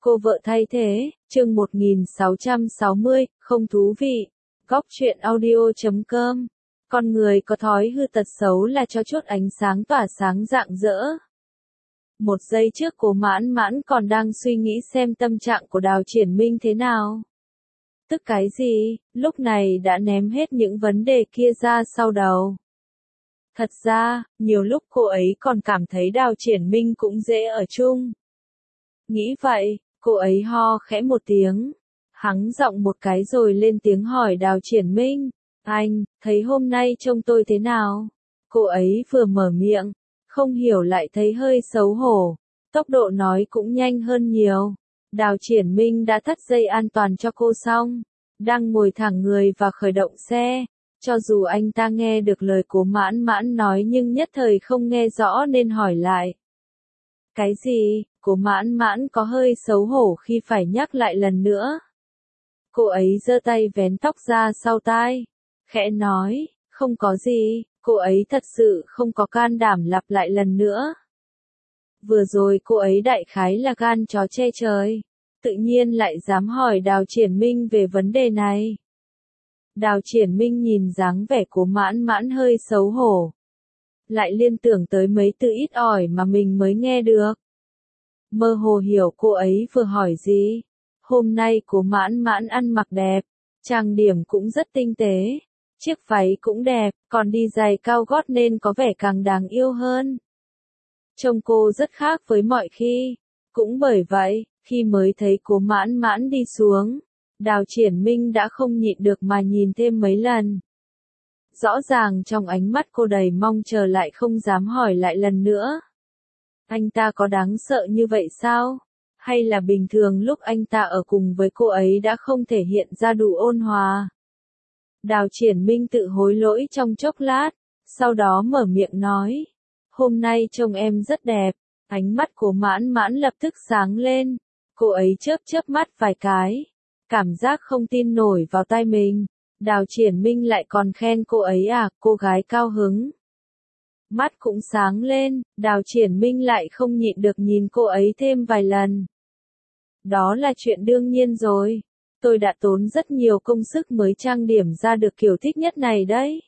Cô vợ thay thế, chương 1660, không thú vị. Góc truyện audio.com. Con người có thói hư tật xấu là cho chút ánh sáng tỏa sáng rạng rỡ. Một giây trước Cố Mãn Mãn còn đang suy nghĩ xem tâm trạng của Đào Triển Minh thế nào. Tức cái gì, lúc này đã ném hết những vấn đề kia ra sau đầu. Thật ra, nhiều lúc cô ấy còn cảm thấy Đào Triển Minh cũng dễ ở chung. Nghĩ vậy, cô ấy ho khẽ một tiếng, hắng giọng một cái rồi lên tiếng hỏi Đào Triển Minh, anh, thấy hôm nay trông tôi thế nào? Cô ấy vừa mở miệng, không hiểu lại thấy hơi xấu hổ, tốc độ nói cũng nhanh hơn nhiều. Đào Triển Minh đã thắt dây an toàn cho cô xong, đang ngồi thẳng người và khởi động xe. Cho dù anh ta nghe được lời Cố Mãn Mãn nói nhưng nhất thời không nghe rõ nên hỏi lại. Cái gì? Cố Mãn Mãn có hơi xấu hổ khi phải nhắc lại lần nữa. Cô ấy giơ tay vén tóc ra sau tai, khẽ nói, không có gì, cô ấy thật sự không có can đảm lặp lại lần nữa. Vừa rồi cô ấy đại khái là gan chó che trời, tự nhiên lại dám hỏi Đào Triển Minh về vấn đề này. Đào Triển Minh nhìn dáng vẻ Cố Mãn Mãn hơi xấu hổ, lại liên tưởng tới mấy từ ít ỏi mà mình mới nghe được. Mơ hồ hiểu cô ấy vừa hỏi gì. Hôm nay Cố Mãn Mãn ăn mặc đẹp, trang điểm cũng rất tinh tế, chiếc váy cũng đẹp, còn đi giày cao gót nên có vẻ càng đáng yêu hơn. Trông cô rất khác với mọi khi. Cũng bởi vậy, khi mới thấy Cố Mãn Mãn đi xuống, Đào Triển Minh đã không nhịn được mà nhìn thêm mấy lần. Rõ ràng trong ánh mắt cô đầy mong chờ lại không dám hỏi lại lần nữa. Anh ta có đáng sợ như vậy sao? Hay là bình thường lúc anh ta ở cùng với cô ấy đã không thể hiện ra đủ ôn hòa? Đào Triển Minh tự hối lỗi trong chốc lát, sau đó mở miệng nói. Hôm nay trông em rất đẹp. Ánh mắt Cố Mãn Mãn lập tức sáng lên. Cô ấy chớp chớp mắt vài cái. Cảm giác không tin nổi vào tai mình. Đào Triển Minh lại còn khen cô ấy à, cô gái cao hứng. Mắt cũng sáng lên, Đào Triển Minh lại không nhịn được nhìn cô ấy thêm vài lần. Đó là chuyện đương nhiên rồi. Tôi đã tốn rất nhiều công sức mới trang điểm ra được kiểu thích nhất này đấy.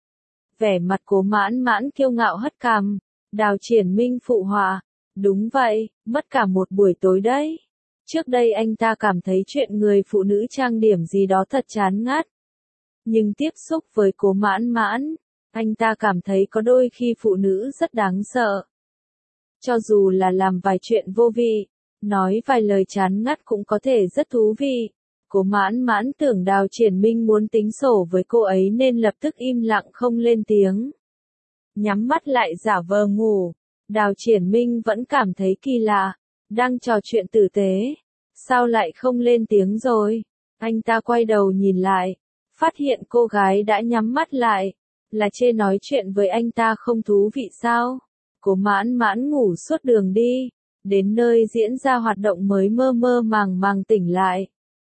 Vẻ mặt Cố Mãn Mãn kiêu ngạo hất cằm. Đào Triển Minh phụ họa. Đúng vậy, mất cả một buổi tối đấy. Trước đây anh ta cảm thấy chuyện người phụ nữ trang điểm gì đó thật chán ngắt. Nhưng tiếp xúc với Cố Mãn Mãn, anh ta cảm thấy có đôi khi phụ nữ rất đáng sợ. Cho dù là làm vài chuyện vô vị, nói vài lời chán ngắt cũng có thể rất thú vị. Cố Mãn Mãn tưởng Đào Triển Minh muốn tính sổ với cô ấy nên lập tức im lặng không lên tiếng. Nhắm mắt lại giả vờ ngủ. Đào Triển Minh vẫn cảm thấy kỳ lạ. Đang trò chuyện tử tế. Sao lại không lên tiếng rồi? Anh ta quay đầu nhìn lại. Phát hiện cô gái đã nhắm mắt lại. Là chê nói chuyện với anh ta không thú vị sao? Cố Mãn Mãn ngủ suốt đường đi. Đến nơi diễn ra hoạt động mới mơ mơ màng màng tỉnh lại.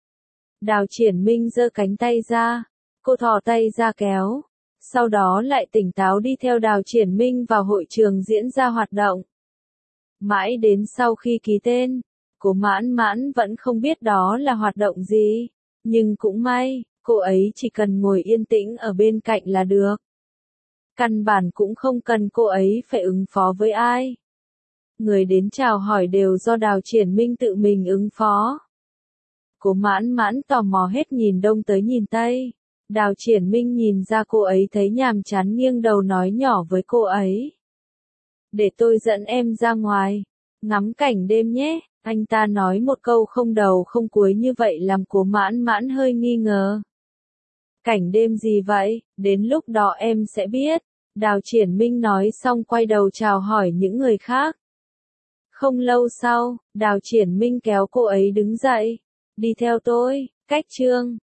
Đào Triển Minh giơ cánh tay ra. Cô thò tay ra kéo. Sau đó lại tỉnh táo đi theo Đào Triển Minh vào hội trường diễn ra hoạt động. Mãi đến sau khi ký tên, Cố Mãn Mãn vẫn không biết đó là hoạt động gì. Nhưng cũng may, cô ấy chỉ cần ngồi yên tĩnh ở bên cạnh là được. Căn bản cũng không cần cô ấy phải ứng phó với ai. Người đến chào hỏi đều do Đào Triển Minh tự mình ứng phó. Cố Mãn Mãn tò mò hết nhìn đông tới nhìn tây. Đào Triển Minh nhìn ra cô ấy thấy nhàm chán nghiêng đầu nói nhỏ với cô ấy. Để tôi dẫn em ra ngoài, ngắm cảnh đêm nhé. Anh ta nói một câu không đầu không cuối như vậy làm Cố Mãn Mãn hơi nghi ngờ. Cảnh đêm gì vậy, đến lúc đó em sẽ biết. Đào Triển Minh nói xong quay đầu chào hỏi những người khác. Không lâu sau, Đào Triển Minh kéo cô ấy đứng dậy. Đi theo tôi, cách chương.